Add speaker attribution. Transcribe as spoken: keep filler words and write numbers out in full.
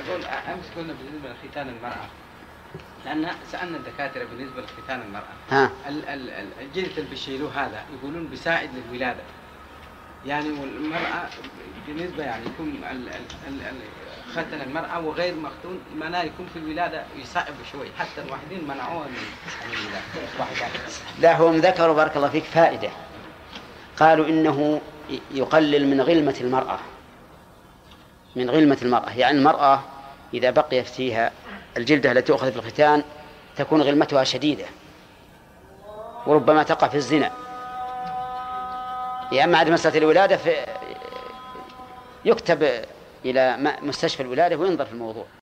Speaker 1: يقول أمس قلنا بالنسبة لختان المرأة، لأن سألنا الدكاترة بالنسبة لختان المرأة
Speaker 2: ها.
Speaker 1: الجلد اللي بيشيلوه هذا يقولون بيساعد للولادة، يعني والمرأة بالنسبة يعني يكون ختن المرأة وغير مختون معناه يكون في الولادة يصعب شوي، حتى الواحدين منعوها من الولادة.
Speaker 2: لا، هم ذكروا بارك الله فيك فائدة، قالوا إنه يقلل من غلمة المرأة، من غلمة المرأة، يعني المرأة إذا بقيت فيها الجلدة التي تؤخذ في الختان تكون غلمتها شديدة وربما تقع في الزنا. يا أما عند مسألة الولادة في يكتب إلى مستشفى الولادة وينظر في الموضوع.